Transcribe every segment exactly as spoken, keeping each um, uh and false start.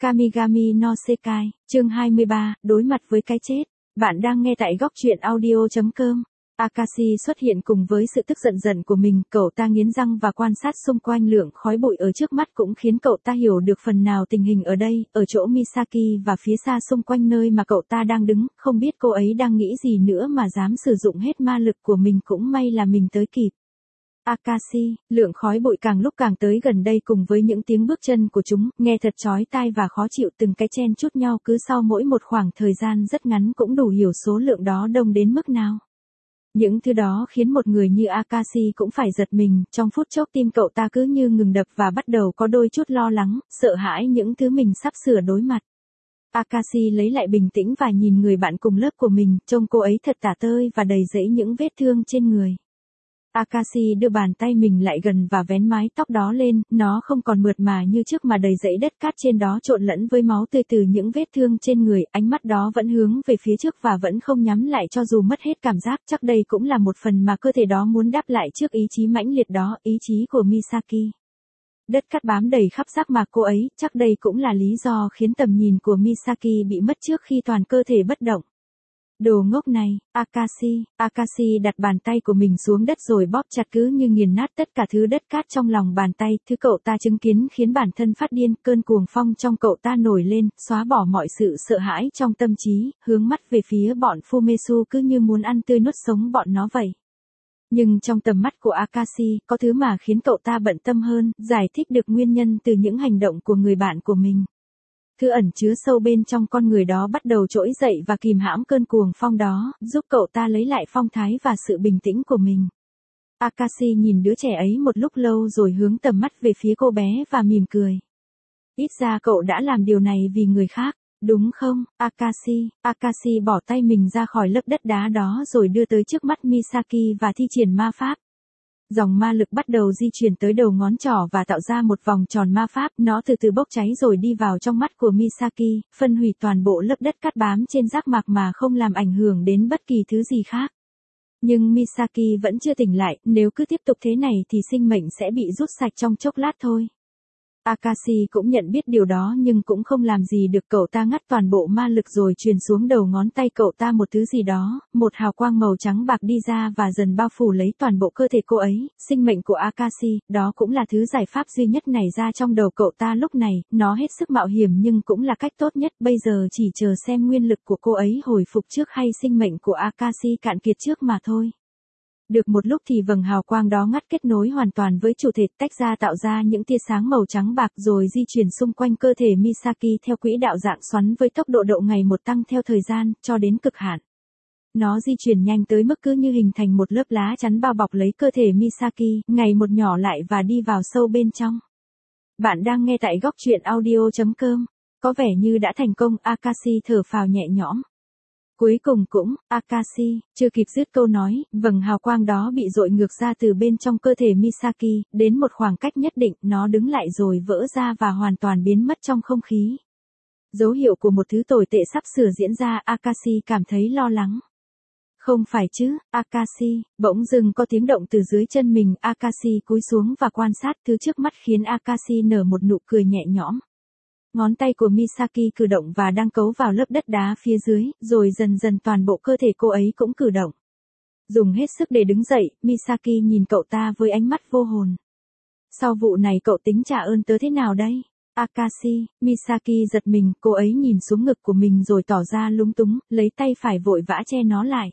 Kamigami no Sekai, chương hai mươi ba, đối mặt với cái chết. Bạn đang nghe tại góc truyện audio chấm com. Akashi xuất hiện cùng với sự tức giận dần của mình, cậu ta nghiến răng và quan sát xung quanh lượng khói bụi ở trước mắt cũng khiến cậu ta hiểu được phần nào tình hình ở đây, ở chỗ Misaki và phía xa xung quanh nơi mà cậu ta đang đứng, không biết cô ấy đang nghĩ gì nữa mà dám sử dụng hết ma lực của mình, cũng may là mình tới kịp. Akashi, lượng khói bụi càng lúc càng tới gần đây cùng với những tiếng bước chân của chúng, nghe thật chói tai và khó chịu, từng cái chen chúc nhau cứ sau mỗi một khoảng thời gian rất ngắn cũng đủ hiểu số lượng đó đông đến mức nào. Những thứ đó khiến một người như Akashi cũng phải giật mình, trong phút chốc tim cậu ta cứ như ngừng đập và bắt đầu có đôi chút lo lắng, sợ hãi những thứ mình sắp sửa đối mặt. Akashi lấy lại bình tĩnh và nhìn người bạn cùng lớp của mình, trông cô ấy thật tả tơi và đầy rẫy những vết thương trên người. Akashi đưa bàn tay mình lại gần và vén mái tóc đó lên, nó không còn mượt mà như trước mà đầy rẫy đất cát trên đó trộn lẫn với máu tươi từ những vết thương trên người, ánh mắt đó vẫn hướng về phía trước và vẫn không nhắm lại cho dù mất hết cảm giác, chắc đây cũng là một phần mà cơ thể đó muốn đáp lại trước ý chí mãnh liệt đó, ý chí của Misaki. Đất cát bám đầy khắp giác mạc cô ấy, chắc đây cũng là lý do khiến tầm nhìn của Misaki bị mất trước khi toàn cơ thể bất động. Đồ ngốc này, Akashi, Akashi đặt bàn tay của mình xuống đất rồi bóp chặt cứ như nghiền nát tất cả thứ đất cát trong lòng bàn tay, thứ cậu ta chứng kiến khiến bản thân phát điên, cơn cuồng phong trong cậu ta nổi lên, xóa bỏ mọi sự sợ hãi trong tâm trí, hướng mắt về phía bọn Fumetsu cứ như muốn ăn tươi nuốt sống bọn nó vậy. Nhưng trong tầm mắt của Akashi, có thứ mà khiến cậu ta bận tâm hơn, giải thích được nguyên nhân từ những hành động của người bạn của mình. Thứ ẩn chứa sâu bên trong con người đó bắt đầu trỗi dậy và kìm hãm cơn cuồng phong đó, giúp cậu ta lấy lại phong thái và sự bình tĩnh của mình. Akashi nhìn đứa trẻ ấy một lúc lâu rồi hướng tầm mắt về phía cô bé và mỉm cười. Ít ra cậu đã làm điều này vì người khác, đúng không, Akashi? Akashi bỏ tay mình ra khỏi lớp đất đá đó rồi đưa tới trước mắt Misaki và thi triển ma pháp. Dòng ma lực bắt đầu di chuyển tới đầu ngón trỏ và tạo ra một vòng tròn ma pháp, nó từ từ bốc cháy rồi đi vào trong mắt của Misaki, phân hủy toàn bộ lớp đất cát bám trên giác mạc mà không làm ảnh hưởng đến bất kỳ thứ gì khác. Nhưng Misaki vẫn chưa tỉnh lại, nếu cứ tiếp tục thế này thì sinh mệnh sẽ bị rút sạch trong chốc lát thôi. Akashi cũng nhận biết điều đó nhưng cũng không làm gì được, cậu ta ngắt toàn bộ ma lực rồi truyền xuống đầu ngón tay cậu ta một thứ gì đó, một hào quang màu trắng bạc đi ra và dần bao phủ lấy toàn bộ cơ thể cô ấy, sinh mệnh của Akashi, đó cũng là thứ giải pháp duy nhất nảy ra trong đầu cậu ta lúc này, nó hết sức mạo hiểm nhưng cũng là cách tốt nhất, bây giờ chỉ chờ xem nguyên lực của cô ấy hồi phục trước hay sinh mệnh của Akashi cạn kiệt trước mà thôi. Được một lúc thì vầng hào quang đó ngắt kết nối hoàn toàn với chủ thể, tách ra tạo ra những tia sáng màu trắng bạc rồi di chuyển xung quanh cơ thể Misaki theo quỹ đạo dạng xoắn với tốc độ độ ngày một tăng theo thời gian, cho đến cực hạn. Nó di chuyển nhanh tới mức cứ như hình thành một lớp lá chắn bao bọc lấy cơ thể Misaki, ngày một nhỏ lại và đi vào sâu bên trong. Bạn đang nghe tại góc truyện audio chấm com. Có vẻ như đã thành công, Akashi thở phào nhẹ nhõm. Cuối cùng cũng, Akashi, chưa kịp dứt câu nói, vầng hào quang đó bị dội ngược ra từ bên trong cơ thể Misaki, đến một khoảng cách nhất định, nó đứng lại rồi vỡ ra và hoàn toàn biến mất trong không khí. Dấu hiệu của một thứ tồi tệ sắp sửa diễn ra, Akashi cảm thấy lo lắng. Không phải chứ, Akashi, bỗng dưng có tiếng động từ dưới chân mình, Akashi cúi xuống và quan sát thứ trước mắt khiến Akashi nở một nụ cười nhẹ nhõm. Ngón tay của Misaki cử động và đang cấu vào lớp đất đá phía dưới, rồi dần dần toàn bộ cơ thể cô ấy cũng cử động. Dùng hết sức để đứng dậy, Misaki nhìn cậu ta với ánh mắt vô hồn. Sau vụ này cậu tính trả ơn tớ thế nào đây? Akashi, Misaki giật mình, cô ấy nhìn xuống ngực của mình rồi tỏ ra lúng túng, lấy tay phải vội vã che nó lại.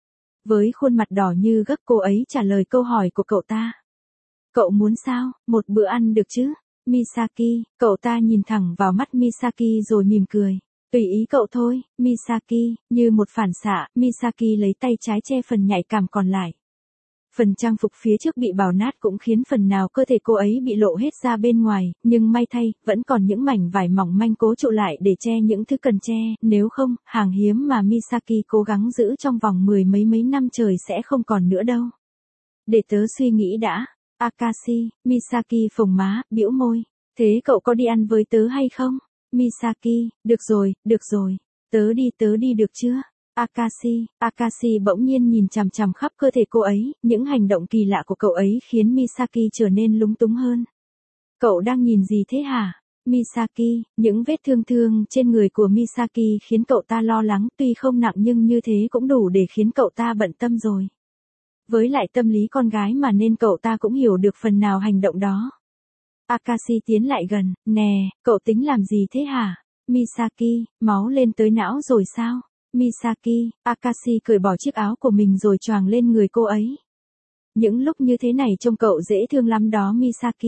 Với khuôn mặt đỏ như gấc cô ấy trả lời câu hỏi của cậu ta. Cậu muốn sao, một bữa ăn được chứ? Misaki, cậu ta nhìn thẳng vào mắt Misaki rồi mỉm cười. Tùy ý cậu thôi, Misaki, như một phản xạ, Misaki lấy tay trái che phần nhạy cảm còn lại. Phần trang phục phía trước bị bào nát cũng khiến phần nào cơ thể cô ấy bị lộ hết ra bên ngoài, nhưng may thay, vẫn còn những mảnh vải mỏng manh cố trụ lại để che những thứ cần che, nếu không, hàng hiếm mà Misaki cố gắng giữ trong vòng mười mấy mấy năm trời sẽ không còn nữa đâu. Để tớ suy nghĩ đã. Akashi, Misaki phồng má, bĩu môi. Thế cậu có đi ăn với tớ hay không? Misaki, được rồi, được rồi. Tớ đi tớ đi được chưa? Akashi, Akashi bỗng nhiên nhìn chằm chằm khắp cơ thể cô ấy, những hành động kỳ lạ của cậu ấy khiến Misaki trở nên lúng túng hơn. Cậu đang nhìn gì thế hả? Misaki, những vết thương thương trên người của Misaki khiến cậu ta lo lắng, tuy không nặng nhưng như thế cũng đủ để khiến cậu ta bận tâm rồi. Với lại tâm lý con gái mà nên cậu ta cũng hiểu được phần nào hành động đó. Akashi tiến lại gần, nè, cậu tính làm gì thế hả? Misaki, máu lên tới não rồi sao? Misaki, Akashi cởi bỏ chiếc áo của mình rồi choàng lên người cô ấy. Những lúc như thế này trông cậu dễ thương lắm đó Misaki.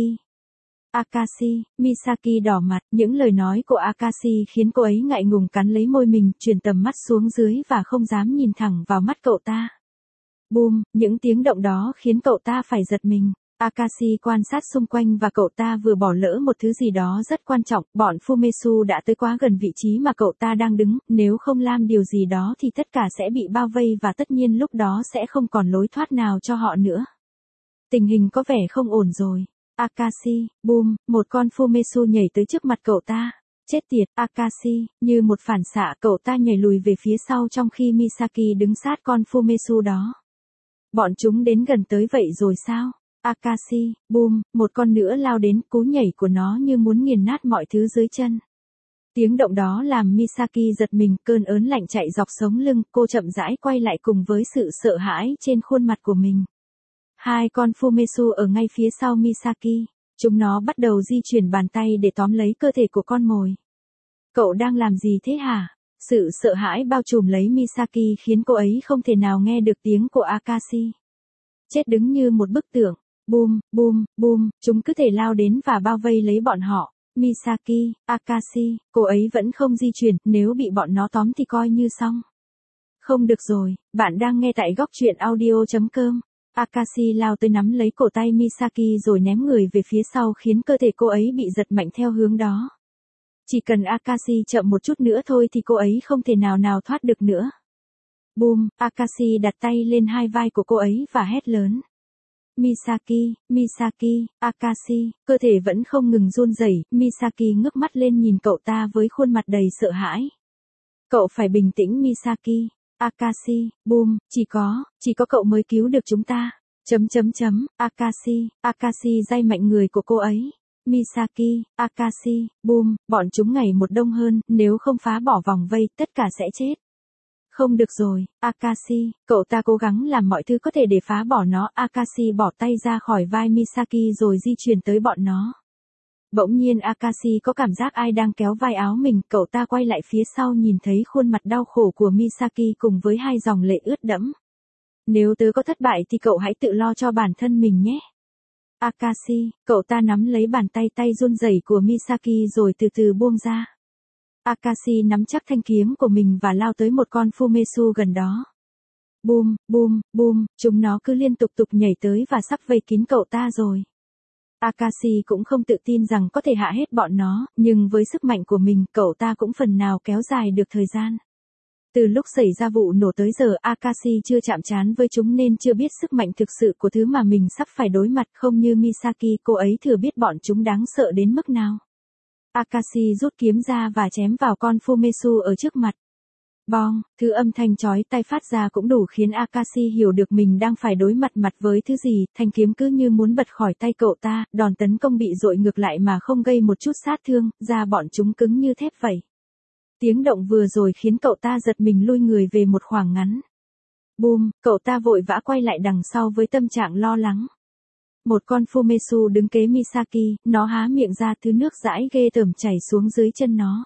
Akashi, Misaki đỏ mặt, những lời nói của Akashi khiến cô ấy ngại ngùng cắn lấy môi mình, chuyển tầm mắt xuống dưới và không dám nhìn thẳng vào mắt cậu ta. Boom, những tiếng động đó khiến cậu ta phải giật mình. Akashi quan sát xung quanh và cậu ta vừa bỏ lỡ một thứ gì đó rất quan trọng, bọn Fumesu đã tới quá gần vị trí mà cậu ta đang đứng, nếu không làm điều gì đó thì tất cả sẽ bị bao vây và tất nhiên lúc đó sẽ không còn lối thoát nào cho họ nữa. Tình hình có vẻ không ổn rồi. Akashi, boom, một con Fumesu nhảy tới trước mặt cậu ta. Chết tiệt, Akashi, như một phản xạ cậu ta nhảy lùi về phía sau trong khi Misaki đứng sát con Fumesu đó. Bọn chúng đến gần tới vậy rồi sao? Akashi, boom, một con nữa lao đến, cú nhảy của nó như muốn nghiền nát mọi thứ dưới chân. Tiếng động đó làm Misaki giật mình, cơn ớn lạnh chạy dọc sống lưng, cô chậm rãi quay lại cùng với sự sợ hãi trên khuôn mặt của mình. Hai con Fumesu ở ngay phía sau Misaki, chúng nó bắt đầu di chuyển bàn tay để tóm lấy cơ thể của con mồi. Cậu đang làm gì thế hả? Sự sợ hãi bao trùm lấy Misaki khiến cô ấy không thể nào nghe được tiếng của Akashi. Chết đứng như một bức tượng. Boom, boom, boom, chúng cứ thể lao đến và bao vây lấy bọn họ. Misaki, Akashi, cô ấy vẫn không di chuyển, nếu bị bọn nó tóm thì coi như xong. Không được rồi, bạn đang nghe tại góc truyện audio chấm com. Akashi lao tới nắm lấy cổ tay Misaki rồi ném người về phía sau khiến cơ thể cô ấy bị giật mạnh theo hướng đó. Chỉ cần Akashi chậm một chút nữa thôi thì cô ấy không thể nào nào thoát được nữa. Boom, Akashi đặt tay lên hai vai của cô ấy và hét lớn. Misaki, Misaki, Akashi, cơ thể vẫn không ngừng run rẩy, Misaki ngước mắt lên nhìn cậu ta với khuôn mặt đầy sợ hãi. Cậu phải bình tĩnh Misaki. Akashi, boom, chỉ có, chỉ có cậu mới cứu được chúng ta. Chấm chấm chấm, Akashi, Akashi day mạnh người của cô ấy. Misaki, Akashi, boom, bọn chúng ngày một đông hơn, nếu không phá bỏ vòng vây, tất cả sẽ chết. Không được rồi, Akashi, cậu ta cố gắng làm mọi thứ có thể để phá bỏ nó. Akashi bỏ tay ra khỏi vai Misaki rồi di chuyển tới bọn nó. Bỗng nhiên Akashi có cảm giác ai đang kéo vai áo mình, cậu ta quay lại phía sau nhìn thấy khuôn mặt đau khổ của Misaki cùng với hai dòng lệ ướt đẫm. Nếu tớ có thất bại thì cậu hãy tự lo cho bản thân mình nhé. Akashi, cậu ta nắm lấy bàn tay tay run rẩy của Misaki rồi từ từ buông ra. Akashi nắm chắc thanh kiếm của mình và lao tới một con Fumesu gần đó. Boom, boom, boom, chúng nó cứ liên tục tục nhảy tới và sắp vây kín cậu ta rồi. Akashi cũng không tự tin rằng có thể hạ hết bọn nó, nhưng với sức mạnh của mình, cậu ta cũng phần nào kéo dài được thời gian. Từ lúc xảy ra vụ nổ tới giờ Akashi chưa chạm trán với chúng nên chưa biết sức mạnh thực sự của thứ mà mình sắp phải đối mặt, không như Misaki, cô ấy thừa biết bọn chúng đáng sợ đến mức nào. Akashi rút kiếm ra và chém vào con Fumesu ở trước mặt. Bong, thứ âm thanh chói tai phát ra cũng đủ khiến Akashi hiểu được mình đang phải đối mặt mặt với thứ gì, thanh kiếm cứ như muốn bật khỏi tay cậu ta, đòn tấn công bị dội ngược lại mà không gây một chút sát thương, da bọn chúng cứng như thép vậy. Tiếng động vừa rồi khiến cậu ta giật mình lui người về một khoảng ngắn. Boom, cậu ta vội vã quay lại đằng sau với tâm trạng lo lắng. Một con Fumesu đứng kế Misaki, nó há miệng ra, thứ nước dãi ghê tởm chảy xuống dưới chân nó.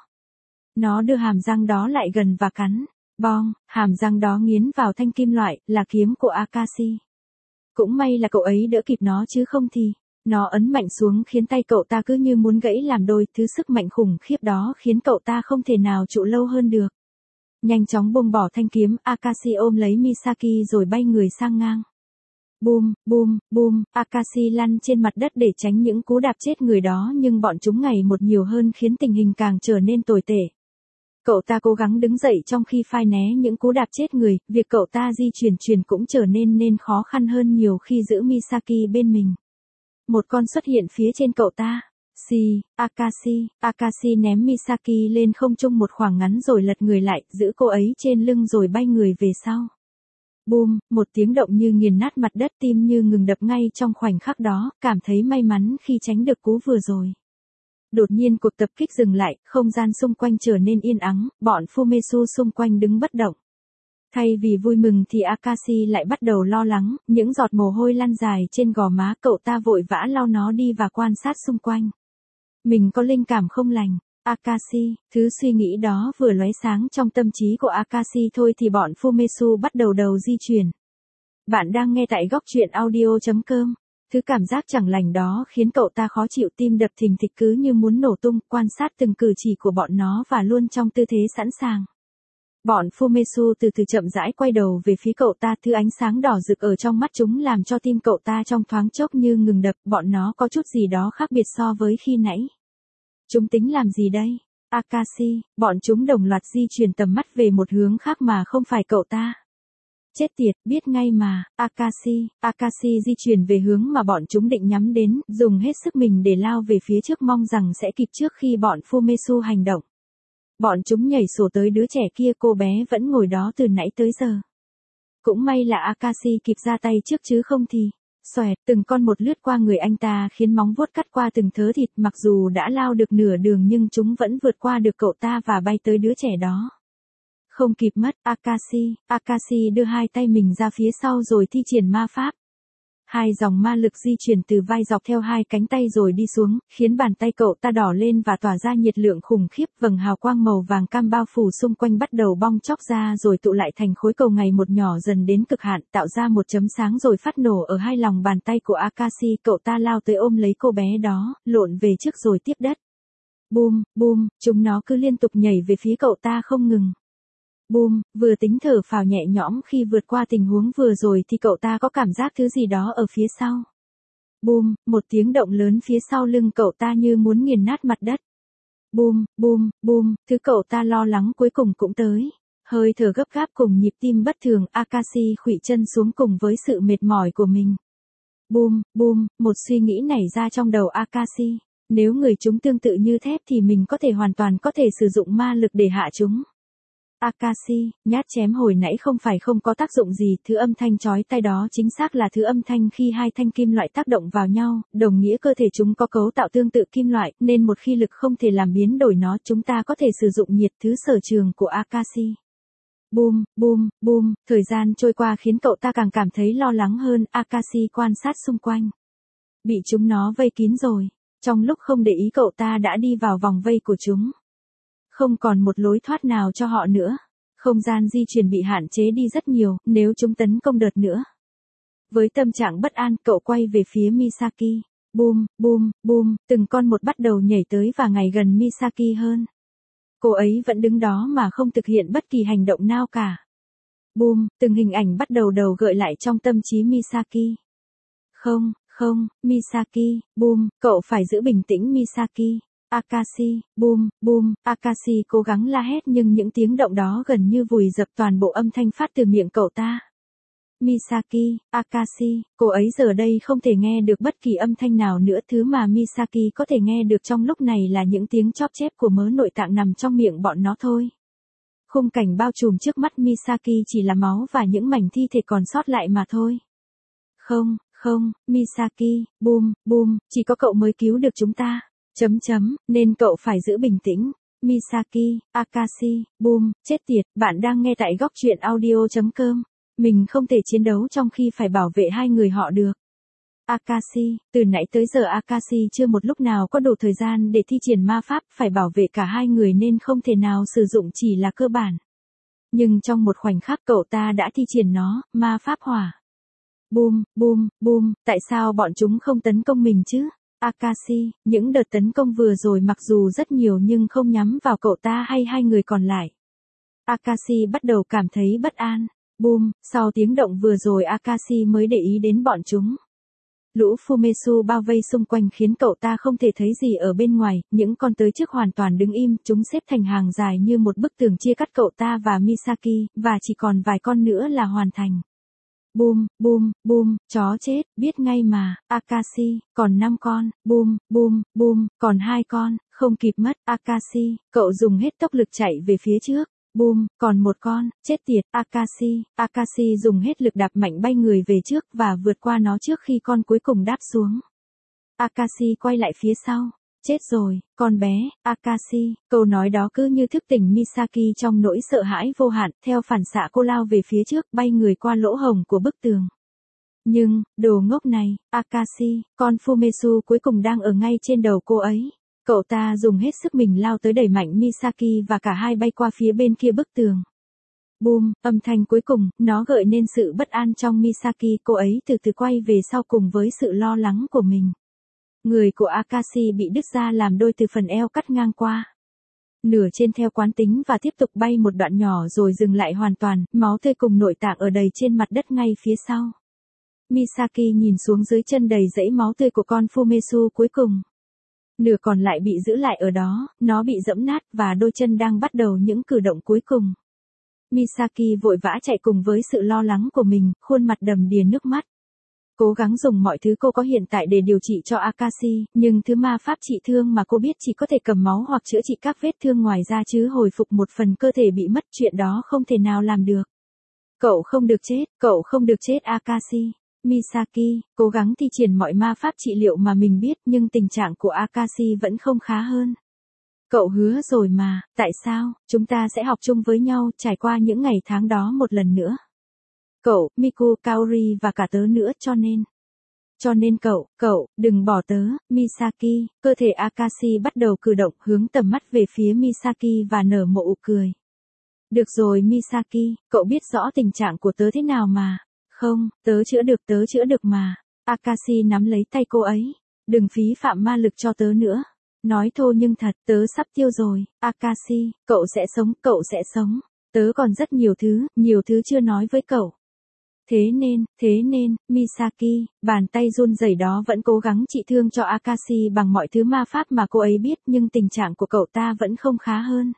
Nó đưa hàm răng đó lại gần và cắn. Bong, hàm răng đó nghiến vào thanh kim loại, là kiếm của Akashi. Cũng may là cậu ấy đỡ kịp nó chứ không thì, nó ấn mạnh xuống khiến tay cậu ta cứ như muốn gãy làm đôi, thứ sức mạnh khủng khiếp đó khiến cậu ta không thể nào trụ lâu hơn được. Nhanh chóng buông bỏ thanh kiếm, Akashi ôm lấy Misaki rồi bay người sang ngang. Boom, boom, boom, Akashi lăn trên mặt đất để tránh những cú đạp chết người đó nhưng bọn chúng ngày một nhiều hơn khiến tình hình càng trở nên tồi tệ. Cậu ta cố gắng đứng dậy trong khi phai né những cú đạp chết người, việc cậu ta di chuyển chuyển cũng trở nên nên khó khăn hơn nhiều khi giữ Misaki bên mình. Một con xuất hiện phía trên cậu ta. Xì, Akashi, Akashi ném Misaki lên không trung một khoảng ngắn rồi lật người lại, giữ cô ấy trên lưng rồi bay người về sau. Boom, một tiếng động như nghiền nát mặt đất, tim như ngừng đập ngay trong khoảnh khắc đó, cảm thấy may mắn khi tránh được cú vừa rồi. Đột nhiên cuộc tập kích dừng lại, không gian xung quanh trở nên yên ắng, bọn Fumesu xung quanh đứng bất động. Thay vì vui mừng thì Akashi lại bắt đầu lo lắng, những giọt mồ hôi lăn dài trên gò má, cậu ta vội vã lau nó đi và quan sát xung quanh. Mình có linh cảm không lành. Akashi, thứ suy nghĩ đó vừa lóe sáng trong tâm trí của Akashi thôi thì bọn Fumesu bắt đầu đầu di chuyển. Bạn đang nghe tại góc truyện audio chấm com. Thứ cảm giác chẳng lành đó khiến cậu ta khó chịu, tim đập thình thịch cứ như muốn nổ tung, quan sát từng cử chỉ của bọn nó và luôn trong tư thế sẵn sàng. Bọn Fumesu từ từ chậm rãi quay đầu về phía cậu ta, thứ ánh sáng đỏ rực ở trong mắt chúng làm cho tim cậu ta trong thoáng chốc như ngừng đập, bọn nó có chút gì đó khác biệt so với khi nãy. Chúng tính làm gì đây? Akashi, bọn chúng đồng loạt di chuyển tầm mắt về một hướng khác mà không phải cậu ta. Chết tiệt, biết ngay mà. Akashi, Akashi di chuyển về hướng mà bọn chúng định nhắm đến, dùng hết sức mình để lao về phía trước mong rằng sẽ kịp trước khi bọn Fumesu hành động. Bọn chúng nhảy sổ tới đứa trẻ kia, cô bé vẫn ngồi đó từ nãy tới giờ. Cũng may là Akashi kịp ra tay trước chứ không thì... Xoẹt, từng con một lướt qua người anh ta khiến móng vuốt cắt qua từng thớ thịt, mặc dù đã lao được nửa đường nhưng chúng vẫn vượt qua được cậu ta và bay tới đứa trẻ đó. Không kịp mất, Akashi, Akashi đưa hai tay mình ra phía sau rồi thi triển ma pháp. Hai dòng ma lực di chuyển từ vai dọc theo hai cánh tay rồi đi xuống, khiến bàn tay cậu ta đỏ lên và tỏa ra nhiệt lượng khủng khiếp, vầng hào quang màu vàng cam bao phủ xung quanh bắt đầu bong chóc ra rồi tụ lại thành khối cầu ngày một nhỏ dần đến cực hạn, tạo ra một chấm sáng rồi phát nổ ở hai lòng bàn tay của Akashi. Cậu ta lao tới ôm lấy cô bé đó, lộn về trước rồi tiếp đất. Boom, boom, chúng nó cứ liên tục nhảy về phía cậu ta không ngừng. Boom, vừa tính thở phào nhẹ nhõm khi vượt qua tình huống vừa rồi thì cậu ta có cảm giác thứ gì đó ở phía sau. Boom, một tiếng động lớn phía sau lưng cậu ta như muốn nghiền nát mặt đất. Boom, boom, boom, thứ cậu ta lo lắng cuối cùng cũng tới. Hơi thở gấp gáp cùng nhịp tim bất thường, Akashi khuỵu chân xuống cùng với sự mệt mỏi của mình. Boom, boom, một suy nghĩ nảy ra trong đầu Akashi. Nếu người chúng tương tự như thép thì mình có thể hoàn toàn có thể sử dụng ma lực để hạ chúng. Akashi, nhát chém hồi nãy không phải không có tác dụng gì, thứ âm thanh chói tai đó chính xác là thứ âm thanh khi hai thanh kim loại tác động vào nhau, đồng nghĩa cơ thể chúng có cấu tạo tương tự kim loại, nên một khi lực không thể làm biến đổi nó, chúng ta có thể sử dụng nhiệt, thứ sở trường của Akashi. Boom, boom, boom, thời gian trôi qua khiến cậu ta càng cảm thấy lo lắng hơn, Akashi quan sát xung quanh. Bị chúng nó vây kín rồi, trong lúc không để ý cậu ta đã đi vào vòng vây của chúng. Không còn một lối thoát nào cho họ nữa. Không gian di chuyển bị hạn chế đi rất nhiều, nếu chúng tấn công đợt nữa. Với tâm trạng bất an, cậu quay về phía Misaki. Boom, boom, boom, từng con một bắt đầu nhảy tới và ngày gần Misaki hơn. Cô ấy vẫn đứng đó mà không thực hiện bất kỳ hành động nào cả. Boom, từng hình ảnh bắt đầu đầu gợi lại trong tâm trí Misaki. Không, không, Misaki, boom, cậu phải giữ bình tĩnh Misaki. Akashi, boom, boom, Akashi cố gắng la hét nhưng những tiếng động đó gần như vùi dập toàn bộ âm thanh phát từ miệng cậu ta. Misaki, Akashi, cô ấy giờ đây không thể nghe được bất kỳ âm thanh nào nữa, thứ mà Misaki có thể nghe được trong lúc này là những tiếng chóp chép của mớ nội tạng nằm trong miệng bọn nó thôi. Khung cảnh bao trùm trước mắt Misaki chỉ là máu và những mảnh thi thể còn sót lại mà thôi. Không, không, Misaki, boom, boom, chỉ có cậu mới cứu được chúng ta. Chấm chấm, nên cậu phải giữ bình tĩnh. Misaki, Akashi, boom, chết tiệt, bạn đang nghe tại góc truyện audio chấm com. Mình không thể chiến đấu trong khi phải bảo vệ hai người họ được. Akashi, từ nãy tới giờ Akashi chưa một lúc nào có đủ thời gian để thi triển ma pháp, phải bảo vệ cả hai người nên không thể nào sử dụng chỉ là cơ bản. Nhưng trong một khoảnh khắc cậu ta đã thi triển nó, ma pháp hỏa. Boom, boom, boom, tại sao bọn chúng không tấn công mình chứ? Akashi, những đợt tấn công vừa rồi mặc dù rất nhiều nhưng không nhắm vào cậu ta hay hai người còn lại. Akashi bắt đầu cảm thấy bất an. Boom, sau tiếng động vừa rồi Akashi mới để ý đến bọn chúng. Lũ Fumesu bao vây xung quanh khiến cậu ta không thể thấy gì ở bên ngoài, những con tới trước hoàn toàn đứng im, chúng xếp thành hàng dài như một bức tường chia cắt cậu ta và Misaki, và chỉ còn vài con nữa là hoàn thành. Boom, boom, boom, chó chết, biết ngay mà, Akashi, còn năm con, boom, boom, boom, còn hai con, không kịp mất, Akashi, cậu dùng hết tốc lực chạy về phía trước, boom, còn một con, chết tiệt, Akashi, Akashi dùng hết lực đạp mạnh bay người về trước và vượt qua nó trước khi con cuối cùng đáp xuống. Akashi quay lại phía sau, Chết rồi, con bé, Akashi, câu nói đó cứ như thức tỉnh Misaki trong nỗi sợ hãi vô hạn, theo phản xạ cô lao về phía trước, bay người qua lỗ hổng của bức tường. Nhưng, đồ ngốc này, Akashi, con Fumesu cuối cùng đang ở ngay trên đầu cô ấy. Cậu ta dùng hết sức mình lao tới đẩy mạnh Misaki và cả hai bay qua phía bên kia bức tường. Boom, âm thanh cuối cùng, nó gợi nên sự bất an trong Misaki, cô ấy từ từ quay về sau cùng với sự lo lắng của mình. Người của Akashi bị đứt ra làm đôi từ phần eo cắt ngang qua. Nửa trên theo quán tính và tiếp tục bay một đoạn nhỏ rồi dừng lại hoàn toàn, máu tươi cùng nội tạng ở đầy trên mặt đất ngay phía sau. Misaki nhìn xuống dưới chân đầy dãy máu tươi của con Fumesu cuối cùng. Nửa còn lại bị giữ lại ở đó, nó bị giẫm nát và đôi chân đang bắt đầu những cử động cuối cùng. Misaki vội vã chạy cùng với sự lo lắng của mình, khuôn mặt đầm đìa nước mắt. Cố gắng dùng mọi thứ cô có hiện tại để điều trị cho Akashi, nhưng thứ ma pháp trị thương mà cô biết chỉ có thể cầm máu hoặc chữa trị các vết thương ngoài ra chứ hồi phục một phần cơ thể bị mất, chuyện đó không thể nào làm được. Cậu không được chết, cậu không được chết Akashi. Misaki, cố gắng thi triển mọi ma pháp trị liệu mà mình biết nhưng tình trạng của Akashi vẫn không khá hơn. Cậu hứa rồi mà, tại sao, chúng ta sẽ học chung với nhau trải qua những ngày tháng đó một lần nữa. Cậu, Miku, Kaori và cả tớ nữa cho nên. Cho nên cậu, cậu, đừng bỏ tớ, Misaki, cơ thể Akashi bắt đầu cử động hướng tầm mắt về phía Misaki và nở một nụ cười. Được rồi Misaki, cậu biết rõ tình trạng của tớ thế nào mà. Không, tớ chữa được tớ chữa được mà. Akashi nắm lấy tay cô ấy. Đừng phí phạm ma lực cho tớ nữa. Nói thô nhưng thật, tớ sắp tiêu rồi. Akashi, cậu sẽ sống, cậu sẽ sống. Tớ còn rất nhiều thứ, nhiều thứ chưa nói với cậu. Thế nên, thế nên, Misaki, bàn tay run rẩy đó vẫn cố gắng trị thương cho Akashi bằng mọi thứ ma pháp mà cô ấy biết nhưng tình trạng của cậu ta vẫn không khá hơn.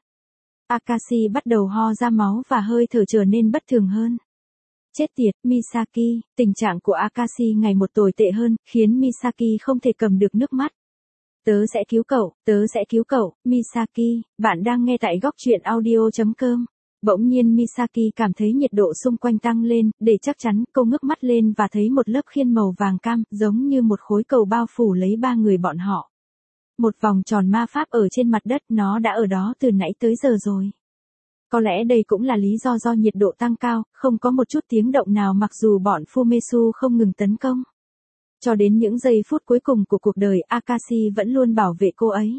Akashi bắt đầu ho ra máu và hơi thở trở nên bất thường hơn. Chết tiệt, Misaki, tình trạng của Akashi ngày một tồi tệ hơn, khiến Misaki không thể cầm được nước mắt. Tớ sẽ cứu cậu, tớ sẽ cứu cậu, Misaki, bạn đang nghe tại góc truyện audio chấm com. Bỗng nhiên Misaki cảm thấy nhiệt độ xung quanh tăng lên, để chắc chắn, cô ngước mắt lên và thấy một lớp khiên màu vàng cam, giống như một khối cầu bao phủ lấy ba người bọn họ. Một vòng tròn ma pháp ở trên mặt đất, nó đã ở đó từ nãy tới giờ rồi. Có lẽ đây cũng là lý do do nhiệt độ tăng cao, không có một chút tiếng động nào mặc dù bọn Fumesu không ngừng tấn công. Cho đến những giây phút cuối cùng của cuộc đời, Akashi vẫn luôn bảo vệ cô ấy.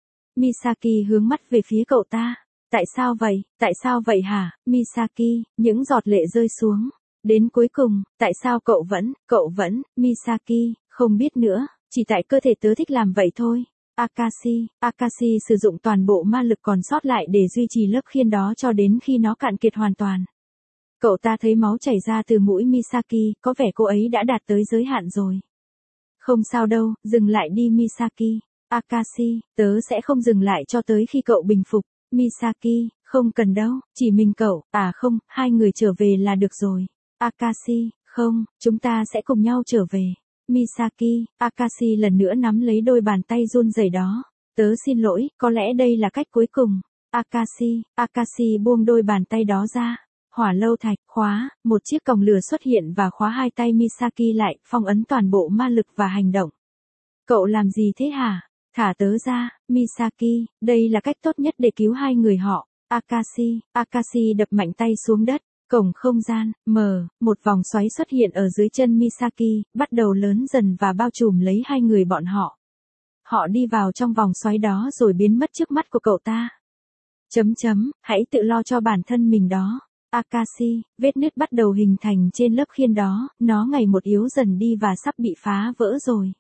Misaki hướng mắt về phía cậu ta. Tại sao vậy, tại sao vậy hả, Misaki, những giọt lệ rơi xuống. Đến cuối cùng, tại sao cậu vẫn, cậu vẫn, Misaki, không biết nữa, chỉ tại cơ thể tớ thích làm vậy thôi. Akashi, Akashi sử dụng toàn bộ ma lực còn sót lại để duy trì lớp khiên đó cho đến khi nó cạn kiệt hoàn toàn. Cậu ta thấy máu chảy ra từ mũi Misaki, có vẻ cô ấy đã đạt tới giới hạn rồi. Không sao đâu, dừng lại đi Misaki. Akashi, tớ sẽ không dừng lại cho tới khi cậu bình phục. Misaki, không cần đâu, chỉ mình cậu, à không, hai người trở về là được rồi. Akashi, không, chúng ta sẽ cùng nhau trở về. Misaki, Akashi lần nữa nắm lấy đôi bàn tay run rẩy đó. Tớ xin lỗi, có lẽ đây là cách cuối cùng. Akashi, Akashi buông đôi bàn tay đó ra. Hỏa lâu thạch, khóa, một chiếc còng lửa xuất hiện và khóa hai tay Misaki lại, phong ấn toàn bộ ma lực và hành động. Cậu làm gì thế hả? Thả tớ ra, Misaki, đây là cách tốt nhất để cứu hai người họ. Akashi, Akashi đập mạnh tay xuống đất. Cổng không gian, mở, một vòng xoáy xuất hiện ở dưới chân Misaki, bắt đầu lớn dần và bao trùm lấy hai người bọn họ. Họ đi vào trong vòng xoáy đó rồi biến mất trước mắt của cậu ta. Chấm chấm, hãy tự lo cho bản thân mình đó. Akashi, vết nứt bắt đầu hình thành trên lớp khiên đó, nó ngày một yếu dần đi và sắp bị phá vỡ rồi.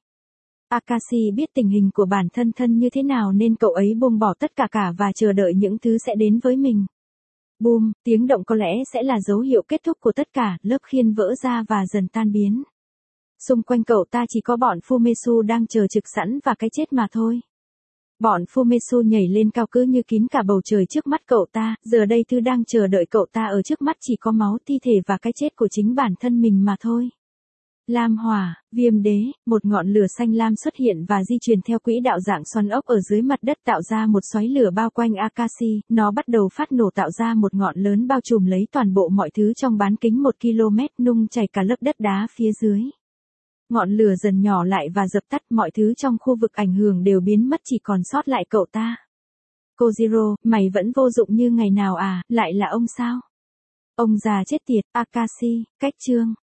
Akashi biết tình hình của bản thân thân như thế nào nên cậu ấy buông bỏ tất cả cả và chờ đợi những thứ sẽ đến với mình. Boom, tiếng động có lẽ sẽ là dấu hiệu kết thúc của tất cả, lớp khiên vỡ ra và dần tan biến. Xung quanh cậu ta chỉ có bọn Fumesu đang chờ trực sẵn và cái chết mà thôi. Bọn Fumesu nhảy lên cao cứ như kín cả bầu trời trước mắt cậu ta, giờ đây thứ đang chờ đợi cậu ta ở trước mắt chỉ có máu thi thể và cái chết của chính bản thân mình mà thôi. Lam hỏa, viêm đế, một ngọn lửa xanh lam xuất hiện và di chuyển theo quỹ đạo dạng xoắn ốc ở dưới mặt đất tạo ra một xoáy lửa bao quanh Akashi, nó bắt đầu phát nổ tạo ra một ngọn lớn bao trùm lấy toàn bộ mọi thứ trong bán kính một ki lô mét nung chảy cả lớp đất đá phía dưới. Ngọn lửa dần nhỏ lại và dập tắt, mọi thứ trong khu vực ảnh hưởng đều biến mất, chỉ còn sót lại cậu ta. Kojiro, mày vẫn vô dụng như ngày nào à, lại là ông sao? Ông già chết tiệt, Akashi, cách chương.